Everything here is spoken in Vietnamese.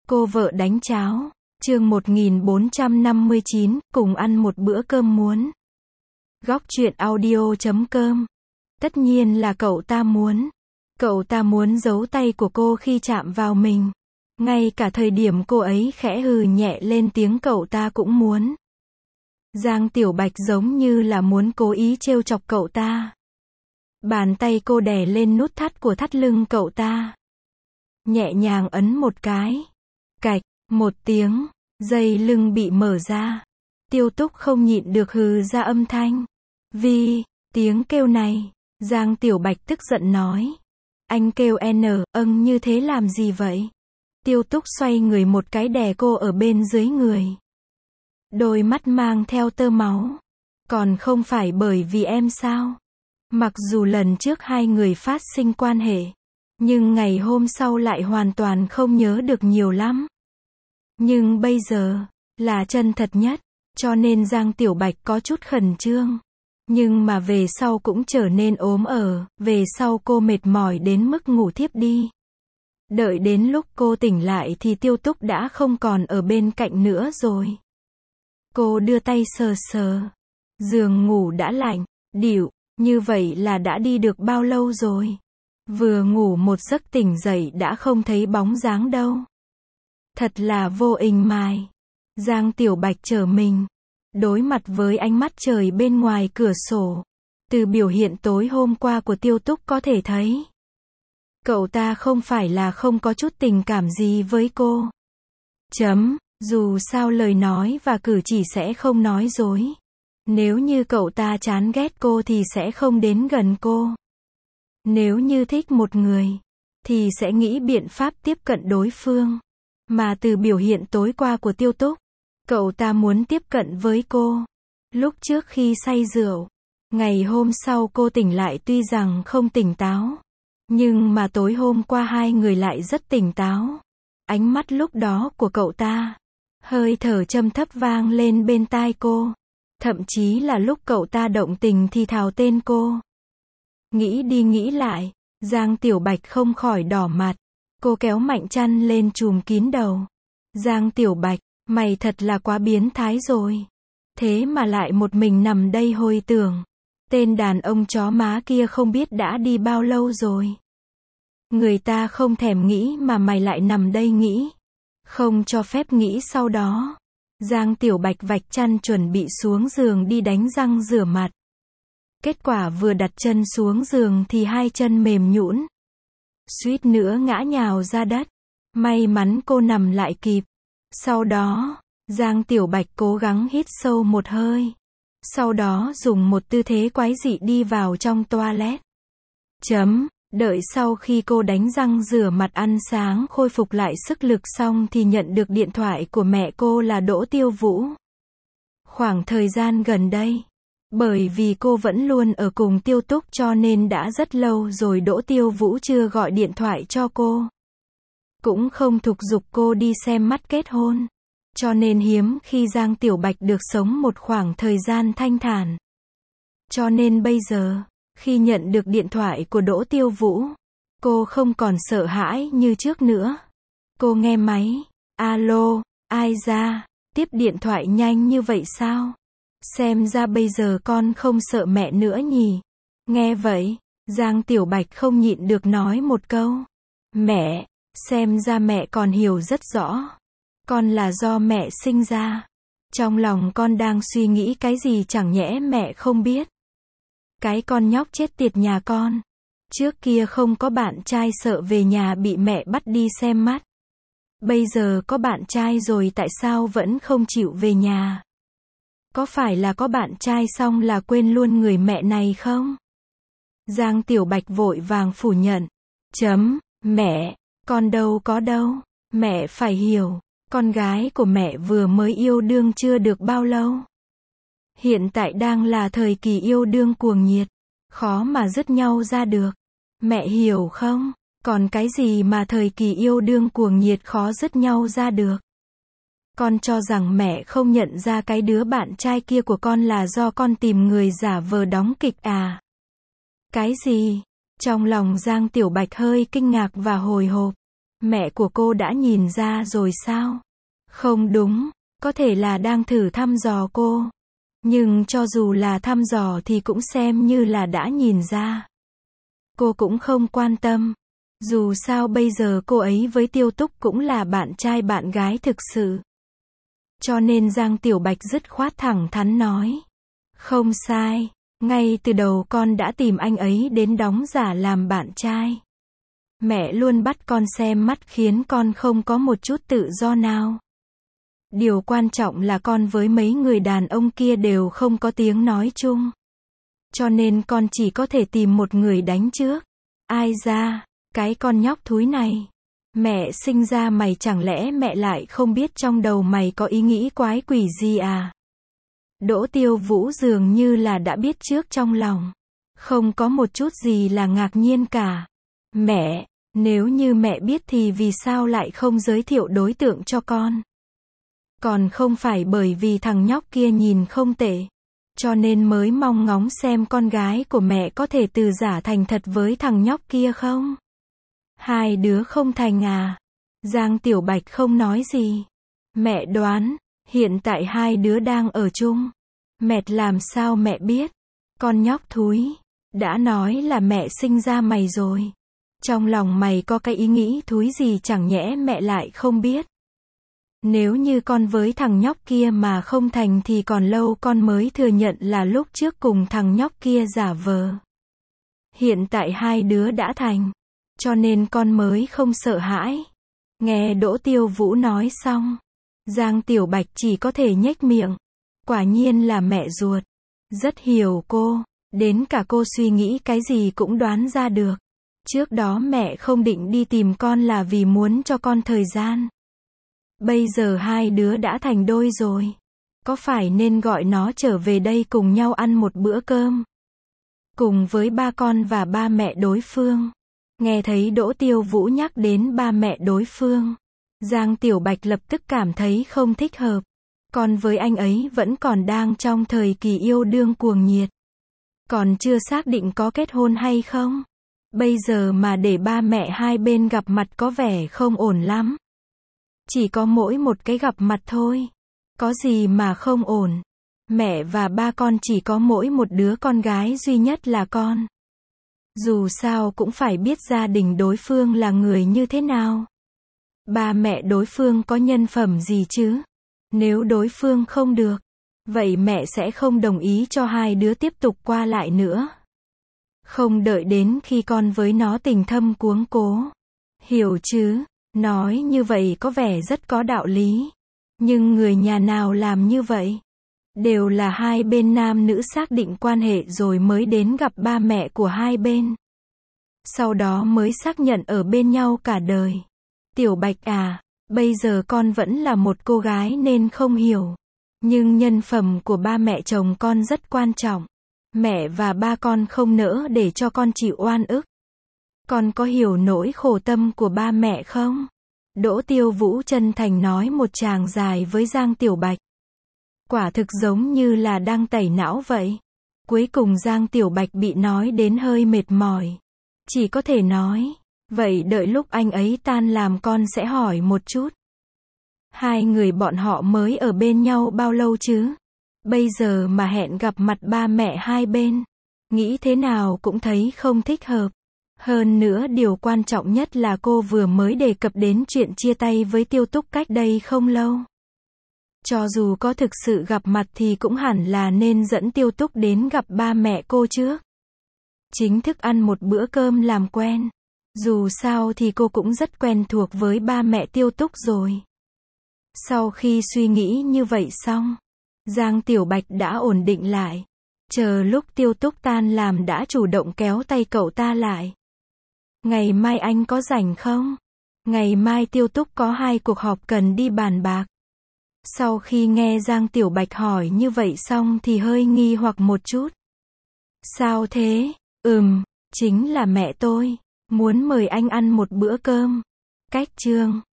Cô vợ đánh cháo. Chương 1459, cùng ăn một bữa cơm muốn. Góc truyện audio.com. Tất nhiên là cậu ta muốn. Cậu ta muốn giấu tay của cô khi chạm vào mình. Ngay cả thời điểm cô ấy khẽ hừ nhẹ lên tiếng cậu ta cũng muốn. Giang Tiểu Bạch giống như là muốn cố ý trêu chọc cậu ta. Bàn tay cô đè lên nút thắt của thắt lưng cậu ta. Nhẹ nhàng ấn một cái. Cạch, một tiếng, dây lưng bị mở ra. Tiêu Túc không nhịn được hừ ra âm thanh. Vì, tiếng kêu này, Giang Tiểu Bạch tức giận nói. Anh kêu như thế làm gì vậy? Tiêu Túc xoay người một cái đè cô ở bên dưới người. Đôi mắt mang theo tơ máu. Còn không phải bởi vì em sao? Mặc dù lần trước hai người phát sinh quan hệ, nhưng ngày hôm sau lại hoàn toàn không nhớ được nhiều lắm. Nhưng bây giờ, là chân thật nhất, cho nên Giang Tiểu Bạch có chút khẩn trương. Nhưng mà về sau cũng trở nên về sau cô mệt mỏi đến mức ngủ thiếp đi. Đợi đến lúc cô tỉnh lại thì Tiêu Túc đã không còn ở bên cạnh nữa rồi. Cô đưa tay sờ sờ. Giường ngủ đã lạnh, địu, như vậy là đã đi được bao lâu rồi? Vừa ngủ một giấc tỉnh dậy đã không thấy bóng dáng đâu. Thật là vô ình mài. Giang Tiểu Bạch trở mình, đối mặt với ánh mắt trời bên ngoài cửa sổ. Từ biểu hiện tối hôm qua của Tiêu Túc có thể thấy, cậu ta không phải là không có chút tình cảm gì với cô. Dù sao lời nói và cử chỉ sẽ không nói dối. Nếu như cậu ta chán ghét cô thì sẽ không đến gần cô. Nếu như thích một người, thì sẽ nghĩ biện pháp tiếp cận đối phương. Mà từ biểu hiện tối qua của Tiêu Túc, cậu ta muốn tiếp cận với cô. Lúc trước khi say rượu, ngày hôm sau cô tỉnh lại tuy rằng không tỉnh táo, nhưng mà tối hôm qua hai người lại rất tỉnh táo. Ánh mắt lúc đó của cậu ta, hơi thở trầm thấp vang lên bên tai cô. Thậm chí là lúc cậu ta động tình thì thào tên cô. Nghĩ đi nghĩ lại, Giang Tiểu Bạch không khỏi đỏ mặt. Cô kéo mạnh chăn lên trùm kín đầu. Giang Tiểu Bạch, mày thật là quá biến thái rồi. Thế mà lại một mình nằm đây hồi tưởng. Tên đàn ông chó má kia không biết đã đi bao lâu rồi. Người ta không thèm nghĩ mà mày lại nằm đây nghĩ. Không cho phép nghĩ sau đó. Giang Tiểu Bạch vạch chăn chuẩn bị xuống giường đi đánh răng rửa mặt. Kết quả vừa đặt chân xuống giường thì hai chân mềm nhũn, suýt nữa ngã nhào ra đất. May mắn cô nằm lại kịp. Sau đó, Giang Tiểu Bạch cố gắng hít sâu một hơi. Sau đó dùng một tư thế quái dị đi vào trong toilet. Đợi sau khi cô đánh răng rửa mặt ăn sáng khôi phục lại sức lực xong thì nhận được điện thoại của mẹ cô là Đỗ Tiêu Vũ. Khoảng thời gian gần đây, bởi vì cô vẫn luôn ở cùng Tiêu Túc cho nên đã rất lâu rồi Đỗ Tiêu Vũ chưa gọi điện thoại cho cô. Cũng không thúc giục cô đi xem mắt kết hôn. Cho nên hiếm khi Giang Tiểu Bạch được sống một khoảng thời gian thanh thản. Cho nên bây giờ, khi nhận được điện thoại của Đỗ Tiêu Vũ, cô không còn sợ hãi như trước nữa. Cô nghe máy. Alo, ai ra? Tiếp điện thoại nhanh như vậy sao? Xem ra bây giờ con không sợ mẹ nữa nhỉ? Nghe vậy, Giang Tiểu Bạch không nhịn được nói một câu. Mẹ, xem ra mẹ còn hiểu rất rõ. Con là do mẹ sinh ra. Trong lòng con đang suy nghĩ cái gì chẳng nhẽ mẹ không biết. Cái con nhóc chết tiệt nhà con. Trước kia không có bạn trai sợ về nhà bị mẹ bắt đi xem mắt. Bây giờ có bạn trai rồi tại sao vẫn không chịu về nhà? Có phải là có bạn trai xong là quên luôn người mẹ này không? Giang Tiểu Bạch vội vàng phủ nhận. Mẹ, con đâu có đâu. Mẹ phải hiểu, con gái của mẹ vừa mới yêu đương chưa được bao lâu. Hiện tại đang là thời kỳ yêu đương cuồng nhiệt, khó mà dứt nhau ra được. Mẹ hiểu không? Còn cái gì mà thời kỳ yêu đương cuồng nhiệt khó dứt nhau ra được? Con cho rằng mẹ không nhận ra cái đứa bạn trai kia của con là do con tìm người giả vờ đóng kịch à? Cái gì? Trong lòng Giang Tiểu Bạch hơi kinh ngạc và hồi hộp. Mẹ của cô đã nhìn ra rồi sao? Không đúng, có thể là đang thử thăm dò cô. Nhưng cho dù là thăm dò thì cũng xem như là đã nhìn ra. Cô cũng không quan tâm. Dù sao bây giờ cô ấy với Tiêu Túc cũng là bạn trai bạn gái thực sự. Cho nên Giang Tiểu Bạch dứt khoát thẳng thắn nói. Không sai, ngay từ đầu con đã tìm anh ấy đến đóng giả làm bạn trai. Mẹ luôn bắt con xem mắt khiến con không có một chút tự do nào. Điều quan trọng là con với mấy người đàn ông kia đều không có tiếng nói chung. Cho nên con chỉ có thể tìm một người đánh trước. Ai ra, cái con nhóc thúi này. Mẹ sinh ra mày chẳng lẽ mẹ lại không biết trong đầu mày có ý nghĩ quái quỷ gì à? Đỗ Tiêu Vũ dường như là đã biết trước trong lòng. Không có một chút gì là ngạc nhiên cả. Mẹ, nếu như mẹ biết thì vì sao lại không giới thiệu đối tượng cho con? Còn không phải bởi vì thằng nhóc kia nhìn không tệ. Cho nên mới mong ngóng xem con gái của mẹ có thể từ giả thành thật với thằng nhóc kia không? Hai đứa không thành à? Giang Tiểu Bạch không nói gì. Mẹ đoán, hiện tại hai đứa đang ở chung. Mẹ làm sao mẹ biết? Con nhóc thúi, đã nói là mẹ sinh ra mày rồi. Trong lòng mày có cái ý nghĩ thúi gì chẳng nhẽ mẹ lại không biết. Nếu như con với thằng nhóc kia mà không thành thì còn lâu con mới thừa nhận là lúc trước cùng thằng nhóc kia giả vờ. Hiện tại hai đứa đã thành. Cho nên con mới không sợ hãi. Nghe Đỗ Tiêu Vũ nói xong. Giang Tiểu Bạch chỉ có thể nhếch miệng. Quả nhiên là mẹ ruột. Rất hiểu cô. Đến cả cô suy nghĩ cái gì cũng đoán ra được. Trước đó mẹ không định đi tìm con là vì muốn cho con thời gian. Bây giờ hai đứa đã thành đôi rồi. Có phải nên gọi nó trở về đây cùng nhau ăn một bữa cơm? Cùng với ba con và ba mẹ đối phương. Nghe thấy Đỗ Tiêu Vũ nhắc đến ba mẹ đối phương. Giang Tiểu Bạch lập tức cảm thấy không thích hợp. Còn với anh ấy vẫn còn đang trong thời kỳ yêu đương cuồng nhiệt. Còn chưa xác định có kết hôn hay không. Bây giờ mà để ba mẹ hai bên gặp mặt có vẻ không ổn lắm. Chỉ có mỗi một cái gặp mặt thôi. Có gì mà không ổn. Mẹ và ba con chỉ có mỗi một đứa con gái duy nhất là con. Dù sao cũng phải biết gia đình đối phương là người như thế nào. Ba mẹ đối phương có nhân phẩm gì chứ? Nếu đối phương không được, vậy mẹ sẽ không đồng ý cho hai đứa tiếp tục qua lại nữa. Không đợi đến khi con với nó tình thâm cuống cố. Hiểu chứ? Nói như vậy có vẻ rất có đạo lý. Nhưng người nhà nào làm như vậy? Đều là hai bên nam nữ xác định quan hệ rồi mới đến gặp ba mẹ của hai bên. Sau đó mới xác nhận ở bên nhau cả đời. Tiểu Bạch à, bây giờ con vẫn là một cô gái nên không hiểu. Nhưng nhân phẩm của ba mẹ chồng con rất quan trọng. Mẹ và ba con không nỡ để cho con chịu oan ức. Con có hiểu nỗi khổ tâm của ba mẹ không? Đỗ Tiêu Vũ chân thành nói một tràng dài với Giang Tiểu Bạch. Quả thực giống như là đang tẩy não vậy. Cuối cùng Giang Tiểu Bạch bị nói đến hơi mệt mỏi. Chỉ có thể nói, vậy đợi lúc anh ấy tan làm con sẽ hỏi một chút. Hai người bọn họ mới ở bên nhau bao lâu chứ? Bây giờ mà hẹn gặp mặt ba mẹ hai bên, nghĩ thế nào cũng thấy không thích hợp. Hơn nữa điều quan trọng nhất là cô vừa mới đề cập đến chuyện chia tay với Tiêu Túc cách đây không lâu. Cho dù có thực sự gặp mặt thì cũng hẳn là nên dẫn Tiêu Túc đến gặp ba mẹ cô trước. Chính thức ăn một bữa cơm làm quen. Dù sao thì cô cũng rất quen thuộc với ba mẹ Tiêu Túc rồi. Sau khi suy nghĩ như vậy xong, Giang Tiểu Bạch đã ổn định lại. Chờ lúc Tiêu Túc tan làm đã chủ động kéo tay cậu ta lại. Ngày mai anh có rảnh không? Ngày mai Tiêu Túc có 2 cuộc họp cần đi bàn bạc. Sau khi nghe Giang Tiểu Bạch hỏi như vậy xong thì hơi nghi hoặc một chút. Sao thế? Chính là mẹ tôi. Muốn mời anh ăn một bữa cơm. Cách chương